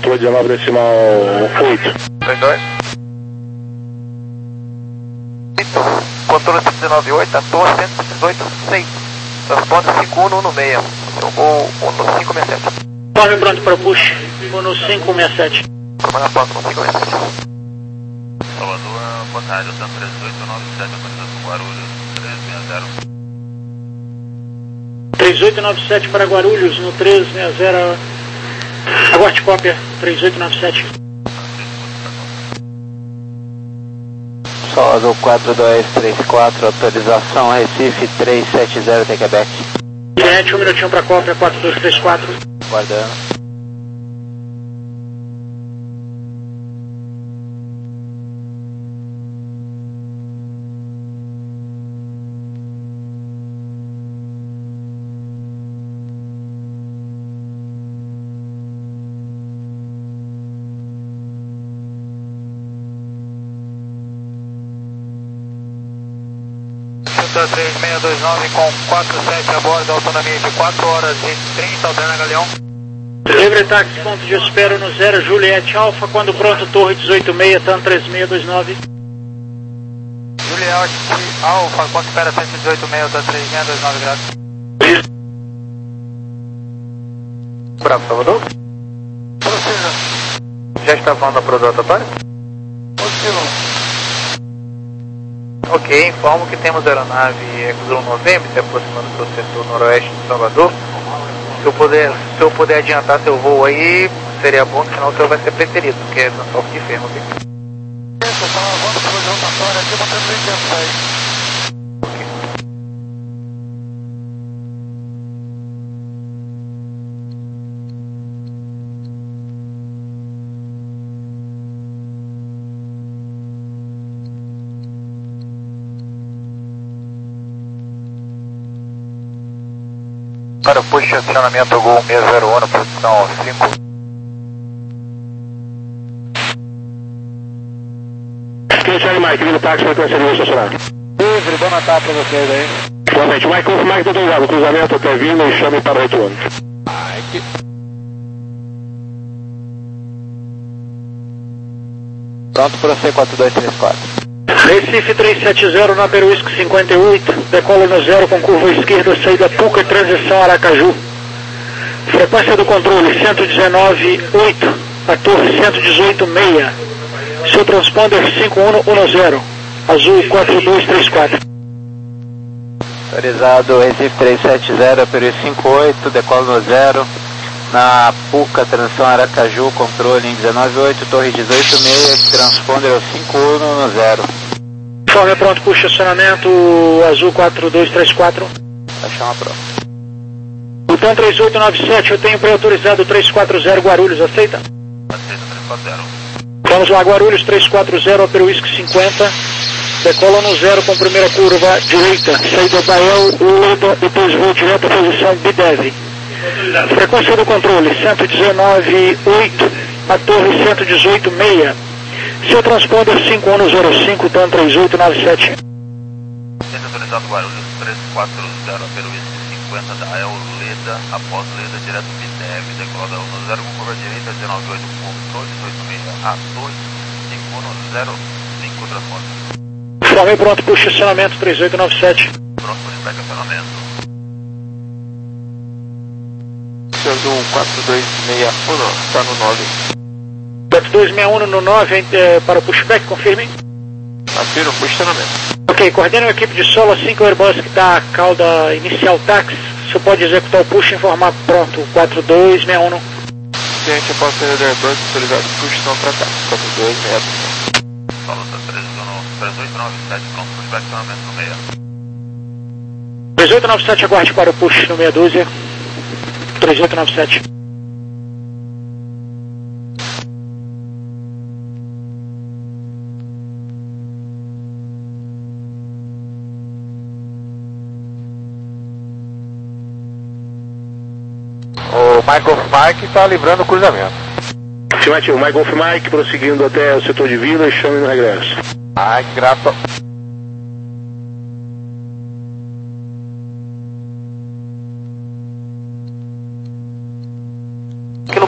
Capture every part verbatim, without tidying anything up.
Torre dezenove decimal oito. dois dois. Controle cento e dezenove oito, a torre cento e dezoito seis. Transponder cinco um no um seis. Eu vou no cinco seis sete. Torre pronto para o push, no cinco seis sete. Comando a foto no cinco seis sete. Salvador, boa tarde, eu tenho três oito nove sete, atualização Guarulhos, três seis zero. três oito nove sete para Guarulhos, no três seis zero. Aguarde cópia, três oito nove sete. Salvador quatro dois três quatro, autorização Recife três sete zero, tem Quebec. Gente, um minutinho para cópia, quatro dois três quatro. Guardando. três seis dois nove com quatro sete a bordo, autonomia de quatro horas e trinta, Alderna Galeão. Livre táxi, ponto de espera no zero, Juliette Alfa, quando pronto, Torre dezoito seis, TAM três seis dois nove. Juliette Alfa, quando espera cento e dezoito seis, TAM três seis dois nove, graças. Bravo, Salvador. Já está falando da prodotatória? Ok, informo que temos a aeronave Exo November se aproximando do seu setor noroeste de Salvador. Se eu puder, se eu puder adiantar seu voo aí, seria bom, senão o seu vai ser preterido, porque é transporte de firma, ok? Isso, eu estava levando para a rotatória aqui, botando bem tempo aí. Para push de acionamento Gol seis zero um, posição cinco. Quem Charlie Mike, vindo táxi para conhecer o estacionário. Livre, boa Natal para vocês aí. Boa noite, Mike, confirmar que está autorizado. Cruzamento até Vila e chame para o retorno. Mike. Pronto para C quatro dois três quatro. Recife três sete zero, na Peruísco cinquenta e oito, decola no zero com curva esquerda, saída Puca, transição Aracaju. Frequência do controle cento e dezenove oito, a torre cento e dezoito seis. Seu transponder cinco um um zero, azul quatro dois três quatro. Autorizado Recife três sete zero, Peruísco cinco oito, decola no zero. Na Puca, transição Aracaju, controle em dezenove oito, torre dezoito seis, transponder cinco um um zero. Informe pronto para o estacionamento, azul quatro dois três quatro. Vai chamar pronto. O TAM três oito nove sete, eu tenho pré-autorizado três quatro zero Guarulhos, aceita? Aceita três quatro zero. Vamos lá, Guarulhos três quatro zero, Peruísco cinquenta, decola no zero com primeira curva direita, saída Bael, Leda, depois voo direto à posição B D E V. Frequência do controle cento e dezenove oito, a torre cento e dezoito seis. Seu transponder cinco um zero cinco, TAM três oito nove sete. Centro autorizado Guarulhos três quatro zero, Peruísco cinquenta da El Leda, após Leda, direto B D E V, decola no zero com curva direita, dezenove oito, controle dezoito seis, a dois cinco um zero cinco, transporte. Informei pronto para o estacionamento três oito nove sete. Pronto para o estacionamento. Um quatro dois seis um, está no nove. quatro dois seis um no nove, é, para o pushback, confirmem. Afirmo, posicionamento. Ok, coordene a equipe de solo assim que o Airbus que dá a cauda inicial táxi. Você pode executar o push e informar pronto, quatro dois seis um. Gente, após saída do Airbus, autorizado push não para cá, quatro dois seis um. Solo três oito nove sete, pronto para o estacionamento no meia. três oito nove sete, aguarde para o push no meia dúzia. três oito nove sete. O Michael Mike está livrando o cruzamento. Afirmativo, Michael Mike, prosseguindo até o setor de Vila e chame no regresso. Ai, que graça.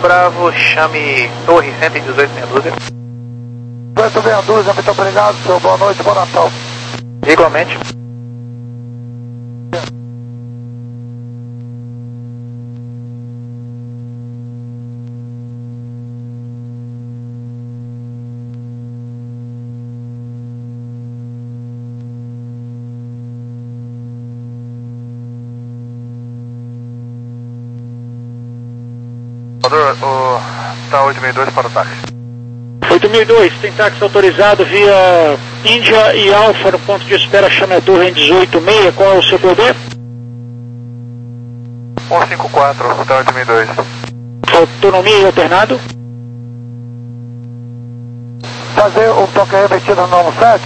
Bravo, chame Torre cento e dezoito meia dúzia. cento e meia dúzia, muito obrigado, senhor. Boa noite, bom Natal. Igualmente. O, tá oito mil e dois para o táxi. oito mil e dois, tem táxi autorizado via Índia e Alfa no ponto de espera, chame a torre em dezoito seis, qual é o seu poder? cento e cinquenta e quatro, tá oito mil e dois. Autonomia e alternado? Fazer o toque remetido no sete?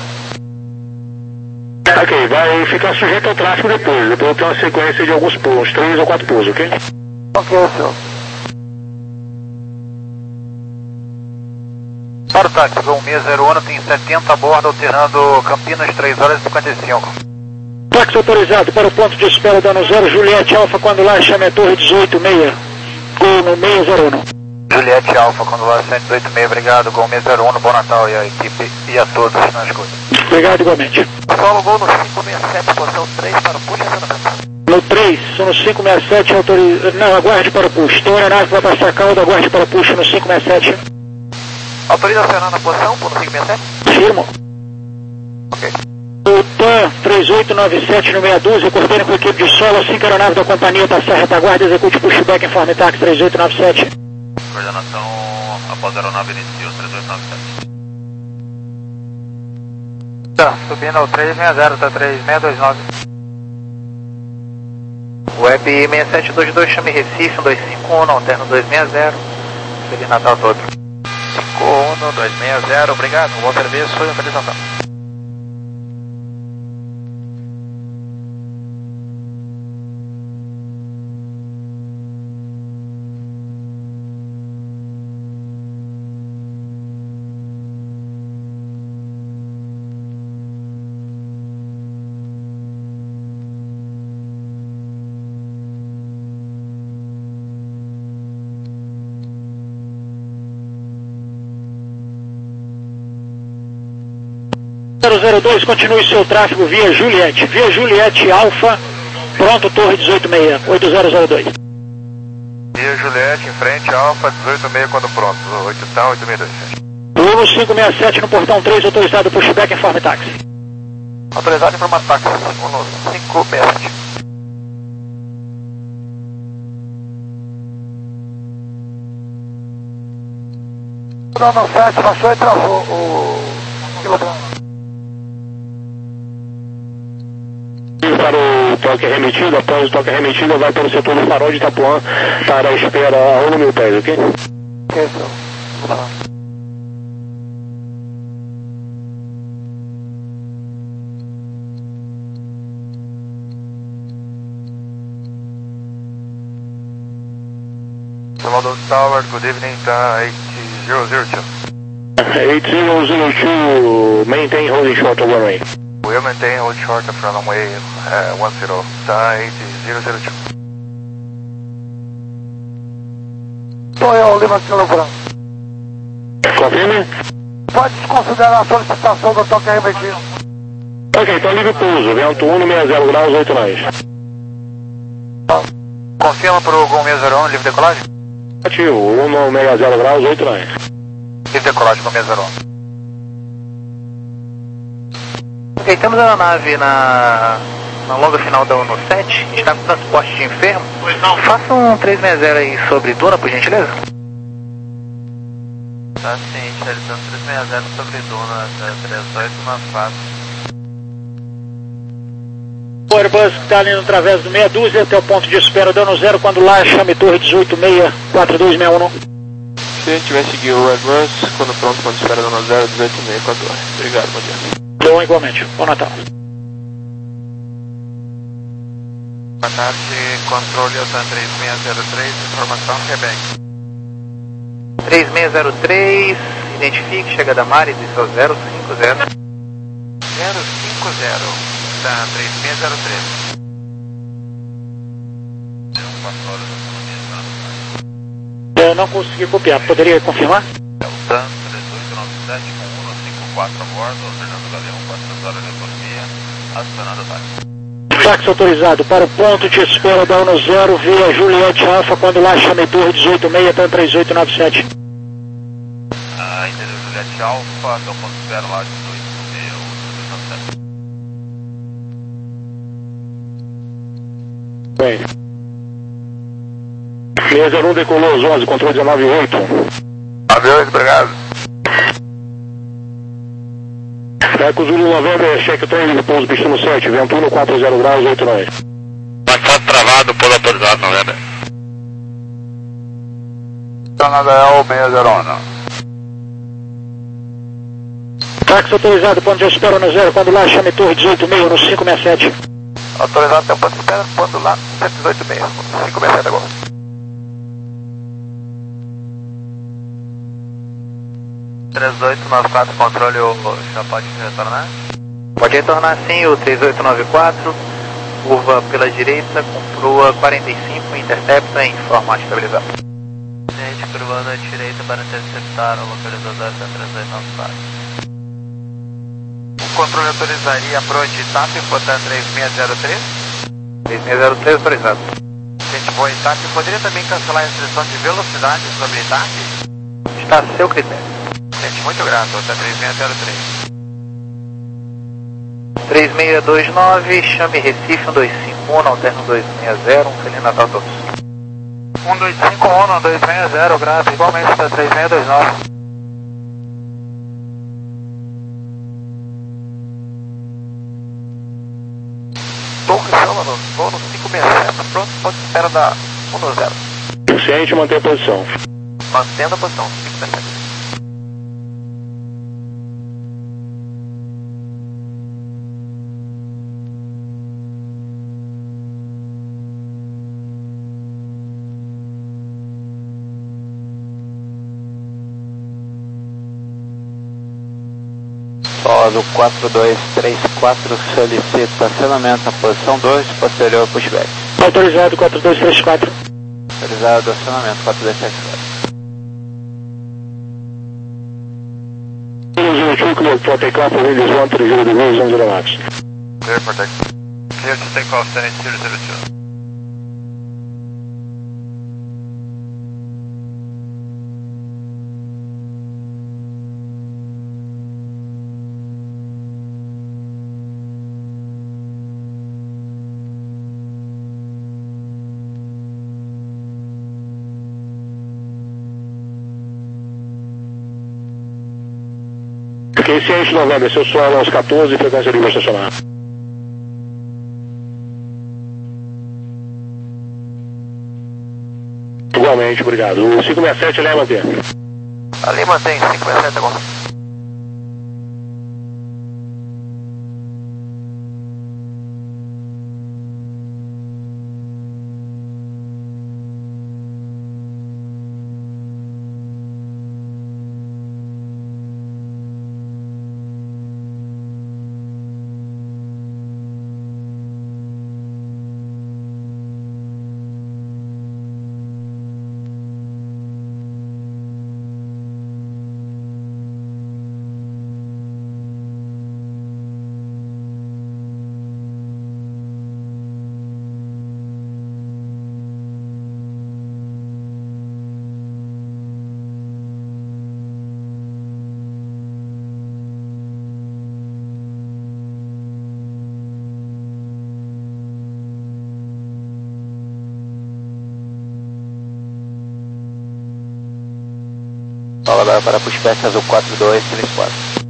Ok, vai ficar sujeito ao tráfego depois. Depois eu tenho uma sequência de alguns pulos, três ou quatro pulos, ok? Ok, senhor. Para o táxi, Gol seis zero um, tem setenta a bordo, alternando Campinas, três horas e cinquenta e cinco. Táxi autorizado para o ponto de espera, dano zero, Juliette Alfa, quando lá, chame a torre dezoito seis, Gol no seis zero um. Juliette Alfa, quando lá, cento e dezoito meia, obrigado, Gol seis zero um, bom Natal e a equipe e a todos na escuta. Obrigado igualmente. Solo Gol no cinco seis sete, posição três para o push, No três, são no cinco seis sete, autorizado, não, aguarde para o push. Tem uma aeronave para passar calda, aguarde para o push no cinco seis sete. Autoriza acionar na posição, por cinco seis sete? Firmo. Ok. O T A M três oito nove sete no meia dúzia, coordene com a equipe de solo, assim que a aeronave da companhia passar a retaguarda, execute pushback em forma táxi três oito nove sete. Coordenação após a aeronave iniciou, três oito nove sete. Tá, subindo ao três seis zero, tá três seis dois nove. Web seis sete dois dois, chame Recife, um dois cinco um, alterno dois seis zero. Feliz Natal todo. cinco um dois seis zero, obrigado, bom serviço e feliz Natal. zero zero dois, continue seu tráfego via Juliette. Via Juliette Alfa, pronto, torre dezoito seis, oito zero zero dois. Via Juliette, em frente, Alfa, dezoito seis quando pronto. oito tá, oito mil e dois. Limo cinco seis sete no portão três, autorizado pushback em forma táxi. Autorizado em forma táxi, cinco seis sete. Não, não, sete, baixou e travou o quilograma. Para o toque remetido, após o toque remetido, vai para o setor do farol de Itapuã para a espera a um mil pés, ok? Ok, senhor. Vamos lá. Salvador Tower, good evening, tá eight zero zero two. eight zero zero two, maintain holding short of runway. We'll maintain hold short of runway uh, one zero, tá eight zero zero two. Sou eu, Lima Kilo Branco. Confirme? Pode desconsiderar a solicitação do toque remetido. Ok, então livre pouso, vento um no sessenta graus, oito nós. Confirma para o Gol seis zero um, livre decolagem? Ativo, um no sessenta graus, oito nós. Livre decolagem com seis zero um. Ok, temos a aeronave na, na longa final da ONU sete, a gente está com transporte de enfermo. Pois não. Faça um três seis zero aí sobre Duna, por gentileza. Tá sim, realizando três seis zero sobre Duna, trinta e oito na fase. O Airbus que está ali no través do meia dúzia, até o ponto de espera, dano zero, quando lá, chame torre dezoito seis, quatro dois seis um. Se a gente vai seguir o Airbus, quando pronto, quando espera dano zero, dezoito seis com a torre. Obrigado, bom dia. Bom, igualmente. Bom Natal. Boa tarde, controle Otan três seis zero três, informação Quebec. três seis zero três, identifique, chegada Mares, isso é o zero cinco zero. zero cinco zero, tá, três seis zero três. É, não consegui copiar, poderia confirmar? É o TAN três oito nove sete com um cinco quatro a bordo, Fernando Galeão, quatro horas de economia, acionando o táxi. Táxi autorizado para o ponto de espera da Uno Zero via Juliette Alfa, quando lá chame Torre dezoito seis, TAN três oito nove sete. Ah, entendeu, Juliette Alfa, até o ponto de espera lá, dezoito seis, três nove sete. Bem. seis zero um decolou às onze, controle dezenove oito. Aviões, obrigado. Eco Zulu November, cheque trem, pouso destino sete, vento um, quatro zero graus, oito nove. WhatsApp travado, polo autorizado, November. Canadá é o seis zero um. Táxi autorizado, ponto de espera Uno Zero, quando lá chame Torre dezoito seis no cinco seis sete. Autorizado até o ponto de espera, quando lá, cento e dezoito seis, cinco seis sete agora. três oito nove quatro, controle, o já pode retornar? Pode retornar sim, o três oito nove quatro, curva pela direita, com proa quarenta e cinco, intercepta e informa a estabilizar. Gente, curvando à direita para interceptar o localizador da três oito nove quatro. O controle autorizaria a proa de TAP, portanto três seis zero três? três seis zero três autorizado. Gente, boa TAP, poderia também cancelar a restrição de velocidade sobre TAP? Está a seu critério. Gente, muito grato, até três seis zero três. três seis dois nove, chame Recife um dois cinco um, alterno dois seis zero, um Feliz Natal a todos. um dois cinco um, dois seis zero, grato, igualmente para três seis dois nove. Torre Salvador, voo no cinco seis sete, pronto, pode espera da Uno Zero. Ciente, manter a posição. Mantendo a posição, cinco seis sete. Solo quatro dois três quatro solicita estacionamento na posição dois, posterior pushback. Autorizado quatro dois três quatro. Autorizado acionamento quatro dois três quatro. Clear for takeoff, Windows one three zero degrees, one zero max. Clear for takeoff. Clear to take off, ten eight zero zero two. Ok, ciente, November, seu solo aos quatorze, frequência livre estacionar. Igualmente, obrigado. O cinco seis sete, ali mantém. Ali mantém, cinco seis sete agora. Fala para pushback azul quatro dois três quatro.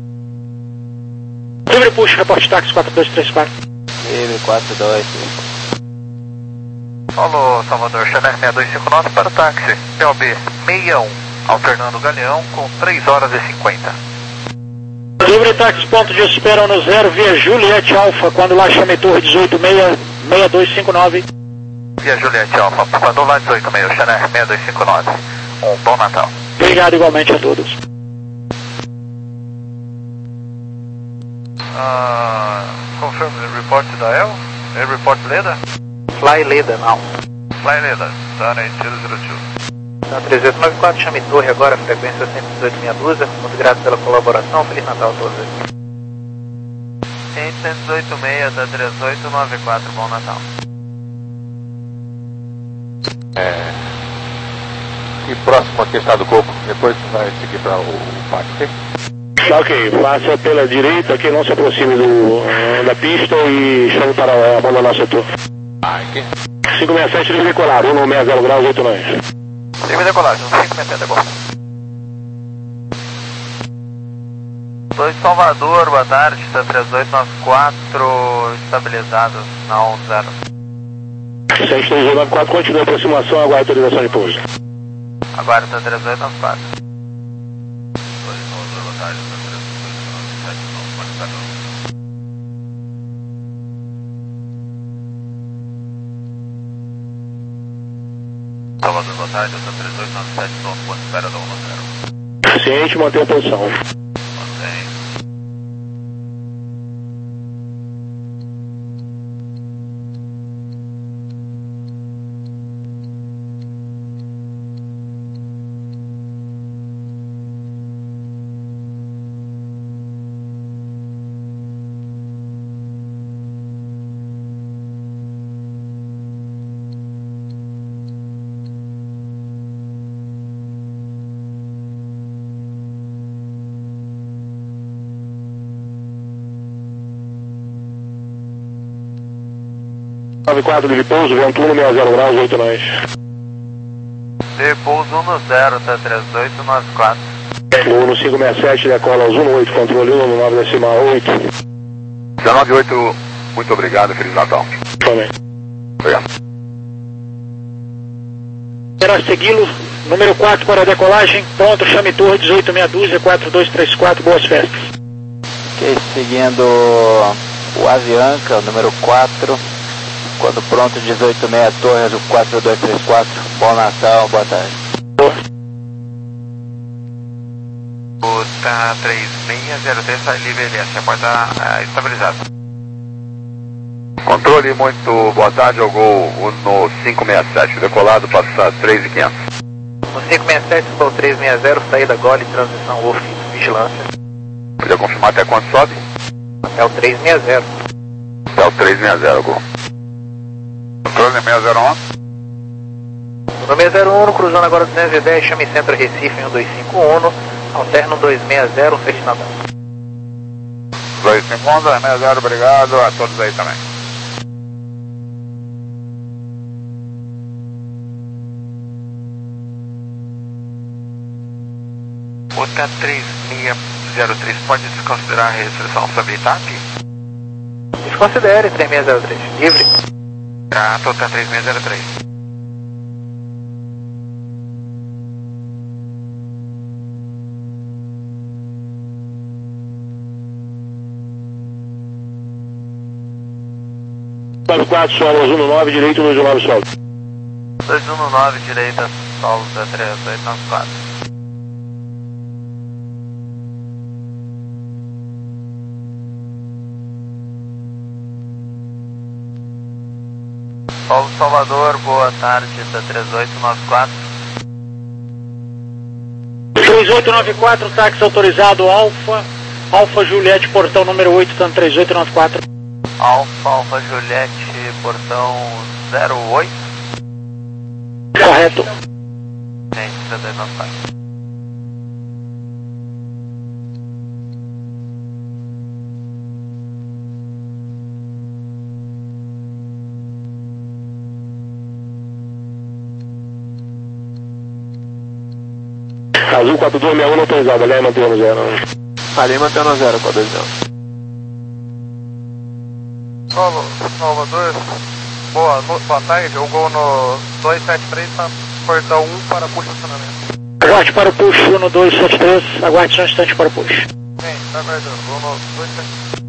Livre push, reporte táxi quatro dois três quatro. Livre quatro dois três quatro. Alô, Salvador, Chanel seis dois cinco nove para o táxi, P O B seis um, alternando Galeão com três horas e cinquenta. Livre táxi, ponto de espera Uno Zero via Juliette Alfa, quando lá chame Torre dezoito seis, seis dois cinco nove. Via Juliette Alfa, quando lá dezoito seis, Chanel seis dois cinco nove. Um bom Natal. Obrigado igualmente a todos. Uh, confirm the report to Dael. Air report Leda. Fly Leda, não. Fly Leda, Dana eight zero zero two. Então, três oito nove quatro, chame torre agora, frequência cento e dezoito meia dúzia. Muito grato pela colaboração, Feliz Natal a todos. cento e dezoito meia da três oito nove quatro, bom Natal. É... E próximo aqui está do Coco, depois vai seguir para o, o pátio, ok? Ok, passa pela direita, que não se aproxime do, da pista e chame para abandonar o setor. Ah, aqui. cinco seis sete, livre decolar, um seis zero graus, oito nós. Livre decolagem, cinco seis sete, agora. dois Salvador, boa tarde, está três oito nove quatro, estabilizado na onze zero. sete três oito nove quatro, continua a aproximação, aguarda a autorização de pouso. Agora está três oito nove quatro. dois Salvador, boa tarde, está três oito nove sete, pode estar no... Salvador, boa tarde, está três oito nove sete, estou com espera da onze zero. Ciente, mantém a posição. Mantém. nove quatro, livre pouso, vento um seis zero graus, oito nós. Repouso um zero, tá três oito nove quatro. Uno cinco seis sete, decola aos um oito, controle um nove decimal oito. dezenove oito, muito obrigado, Feliz Natal. Também. Obrigado. Para segui-lo, número quatro para a decolagem, pronto, chame torre dezoito meia dúzia, quatro dois três quatro, boas festas. Ok, seguindo o Avianca, o número quatro, quando pronto, dezoito meia torre, do quatro dois três quatro, bom Natal, boa tarde. Tá três seis zero três, está livre L S, a porta é, estabilizada. Controle, muito boa tarde, ao gol no cinco seis sete, decolado, passa três mil e quinhentos. No cinco seis sete, Sol três seis zero, saída Gole, transmissão Wolf, vigilância. Podia confirmar até quanto sobe? Até o três seis zero. Até o três seis zero, gol. Controle seis zero um. No seis zero um, cruzando agora duzentos e dez, chame centro Recife um dois cinco um, alterno dois seis zero, feche na banda. dois cinco um, dois seis zero, obrigado a todos aí também. O T três seis zero três pode desconsiderar a restrição sobre Itapi? Desconsidere três seis zero três, livre. Grato, T três seis zero três. nove quatro, solo um nove, direito dois nove solo. dois um nove, direita, solo da três oito nove quatro. Paulo Salvador, boa tarde, da três oito nove quatro. três oito nove quatro, táxi autorizado, Alfa, Alfa Juliette, portão número oito, tanto três oito nove quatro. Alfa, Alfa Juliette, portão zero oito. Correto. Sim, três oito nove quatro. Azul quatro dois seis um, autorizado, aliás, mantendo zero. Ali mantendo zero, quatro dois zero. Solo, Salvador, boa, no, boa tarde, eu vou no dois sete três, tá, portão um para push funcionamento. Aguarde para o push no dois sete três, aguarde só um instante para o push. Sim, tá aguardando, vou no dois sete três.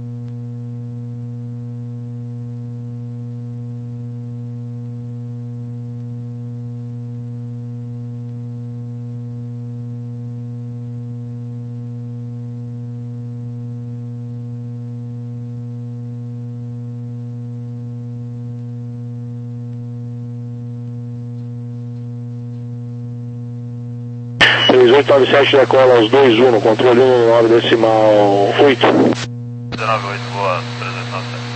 três oito nove sete decola aos dois um no controle um nove decimal oito. dezenove oito, boa, três oito nove sete.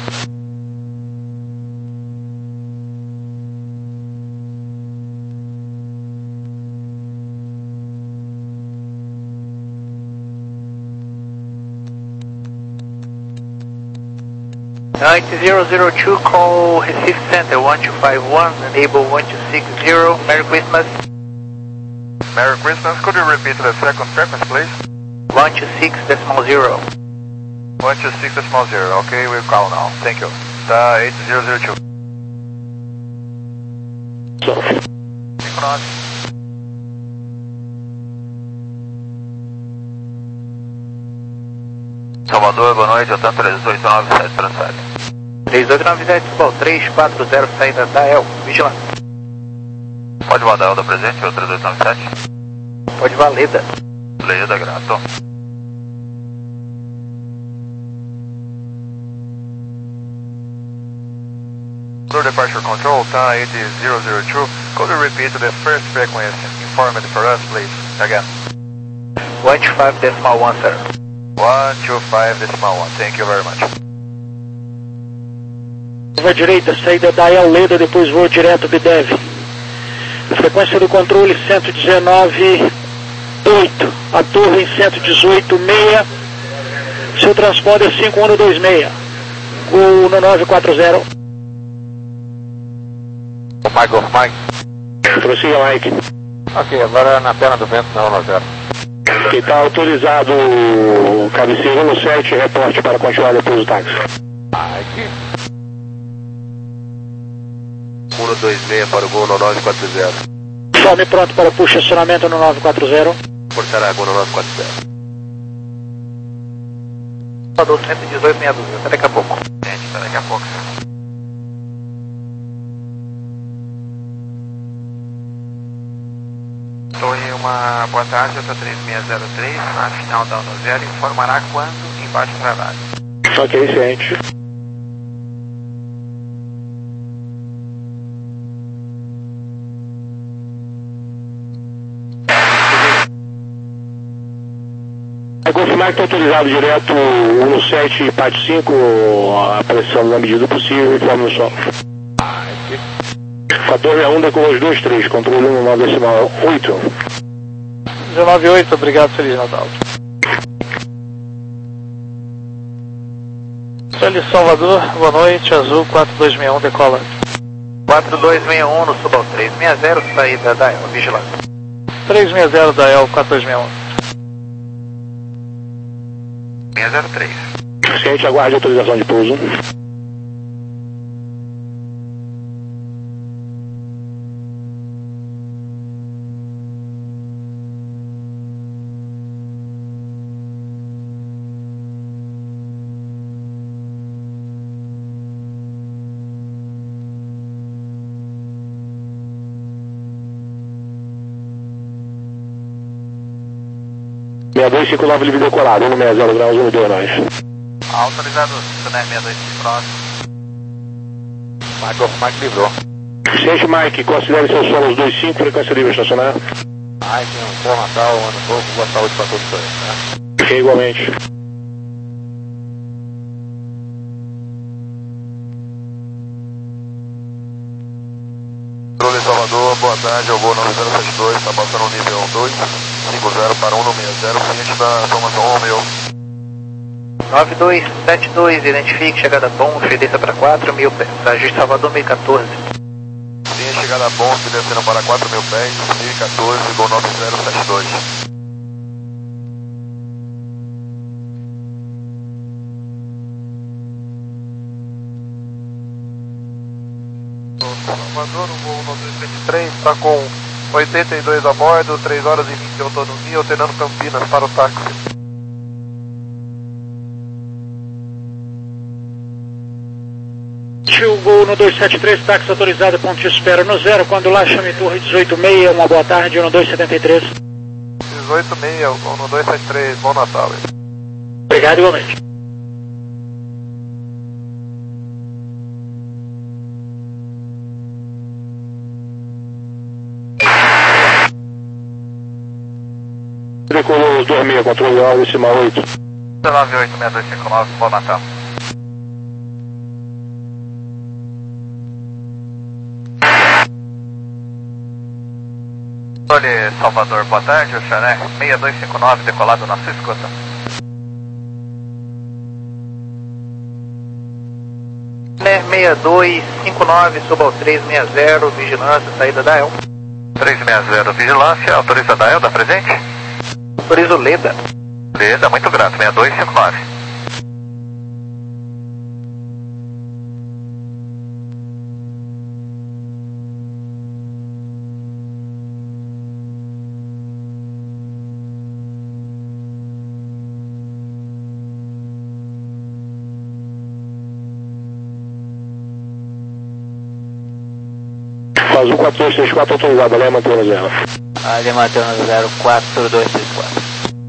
nine zero zero two, call Recife Center one two five one, enable one two six zero, Merry Christmas. Merry Christmas. Could you repeat the second frequency, please? one two six decimal zero. one two six decimal zero. Okay, we'll call now. Thank you. Tá, eight zero zero two. Synchronous. Salvador, boa noite, Otan três oito nove sete, transfere. três oito nove sete, Subal três quatro zero, saída da El, vigilante. Pode voar da Elda presente, o três oito nove sete? Pode voar Leda. Leda, grato. Blue Departure Control, tá, eight zero zero two. Could you repeat the first frequency informed for us, please? Again. one two five decimal one, sir. one two five decimal one. Thank you very much. Curva direita, saída da El Leda, depois voo direto B D E V. Frequência do controle cento e dezenove oito, a torre em cento e dezoito seis, seu transponder cinco um dois seis, gol no nove quatro zero. Mike, off Mike. Prossiga, Mike. Ok, agora na perna do vento na um zero. Que está autorizado o cabeceiro um sete, reporte para continuar depois do táxi. Mike. um dois seis para o gol no nove quatro zero. Some pronto para o push acionamento no nove quatro zero. Portará gol no nove quatro zero. Salvador cento e dezoito meia dúzia, até daqui a pouco. Gente, até daqui a pouco. Torre, uma boa tarde, J três seis zero três, na final da um zero, informará quando embaixo do radar. Ok, ciente. É confirmar que está autorizado direto um sete e parte cinco, a pressão na medida do possível, informe no solo. Fator é um, decolou os dois três, controle um nove decimal oito. dezenove oito, obrigado, Feliz Natal. Feliz Salvador, boa noite, Azul quatro dois seis um, decola. quatro dois seis um no Subal três seis zero, saída da El, vigilante. três seis zero da El, quatro dois seis um. seis zero três. Ciente, aguarde autorização de pouso. seis dois cinco nove livre decolado, um seis zero graus, um dois nós. Autorizado, Suné seis dois próximo. Mike, off Mike livrou. Ciente, Mike, considere seu solo os dois cinco, frequência livre estacionar. Mike, um bom Natal, um ano novo, boa saúde para todos vocês, né? Ok, igualmente. Controle Salvador, boa tarde, eu vou nove zero sete dois, está passando o nível um dois, cinco zero para um no seis zero, ciente da informação um meu. nove dois sete dois, identifique chegada bom, desça para quatro mil pés, ajuste Salvador mil e quatorze. Sim, chegada bom, descendo para quatro mil pés, mil e quatorze, gol nove zero sete dois. Salvador, o voo nove dois sete três, está com oitenta e dois a bordo, três horas e vinte de autonomia, alternando Campinas para o táxi. O gol no dois sete três, táxi autorizado, ponto de espera no zero, quando lá chame torre dezoito seis, uma boa tarde, no dois sete três. dezoito seis, o voo no dois sete três, bom Natal. Obrigado, igualmente. Carlos dois seis, controle nove decimal oito. nove oito seis dois cinco nove, bom Natal. Olhe, Salvador, boa tarde, o Xané, seis dois cinco nove, decolado na sua escuta. seis dois cinco nove, suba ao três seis zero, vigilância, saída da E L. três seis zero, vigilância, autoriza da E L, dá presente? Autoriza o Leda. Leda, muito grato, seis dois cinco nove. Azul quatro dois três quatro autorizado, Além mantendo zero. Além mantendo zero quatro dois três quatro.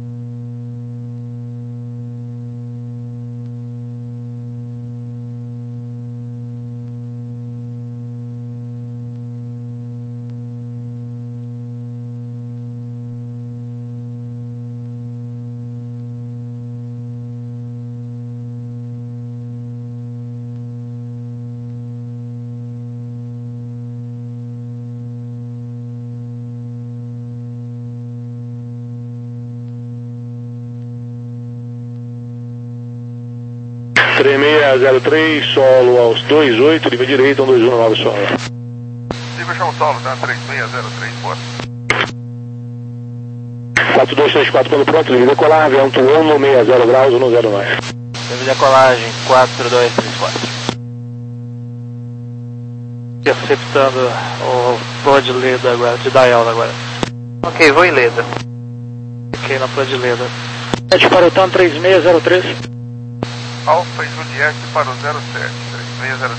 três seis zero três, solo aos dois oito, nível direito, um dois um nove solo. Nível chão solo, tá? três seis zero três, bora. quatro dois três quatro, quando pronto, nível decolar, vento um no seis zero graus, um no zero nove. Nível decolagem quatro dois três quatro. Interceptando o Prod Leda agora, de Dial agora. Ok, vou em Leda. Ok, na Prod Leda. Sete para o TAM três seis zero três. Alfa e Juliette para o zero sete, três seis zero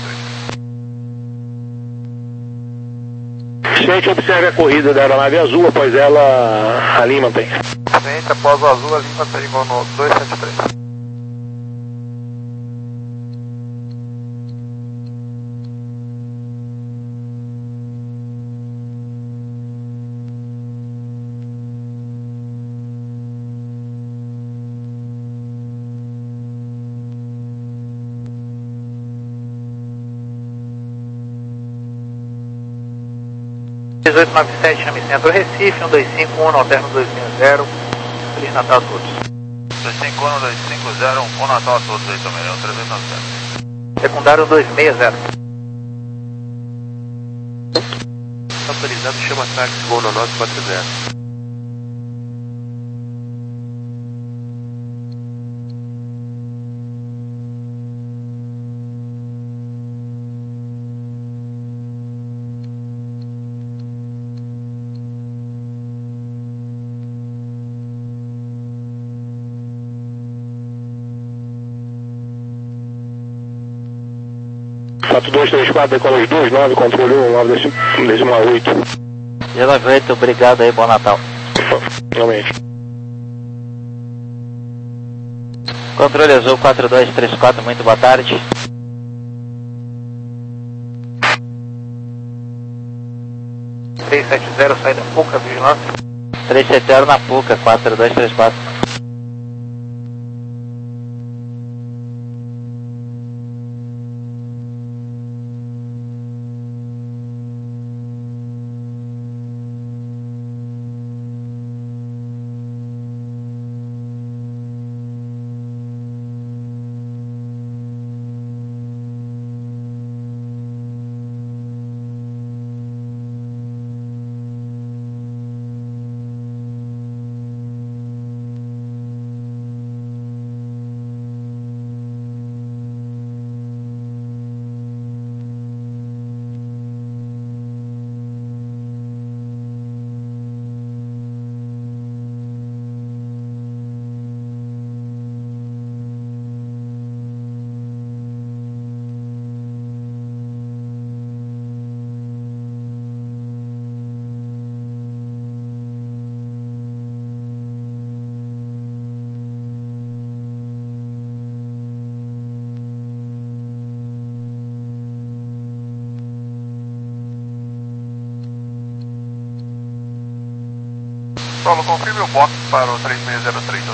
três. Gente, observe a corrida da aeronave azul, após ela, a linha mantém. Gente, após o azul, a linha mantém no dois sete três. dezoito nove sete, Chame Centro Recife, um dois cinco um, alterno dois seis zero. Feliz Natal a todos. dois cinco um, dois cinco zero, um bom Natal a todos aí também, é o trezentos e noventa. Secundário dois seis zero. Autorizado, chama táxi, voo no nove quatro zero. quatro dois três quatro, decola os dois nove, controle um nove decimal oito. nove oito, obrigado aí, bom Natal. Realmente. Controle azul quatro dois três quatro, muito boa tarde. três sete zero, saída Puca, vigilância. três sete zero na Puca, quatro dois três quatro. Solo, confirme o box para o três seis zero três.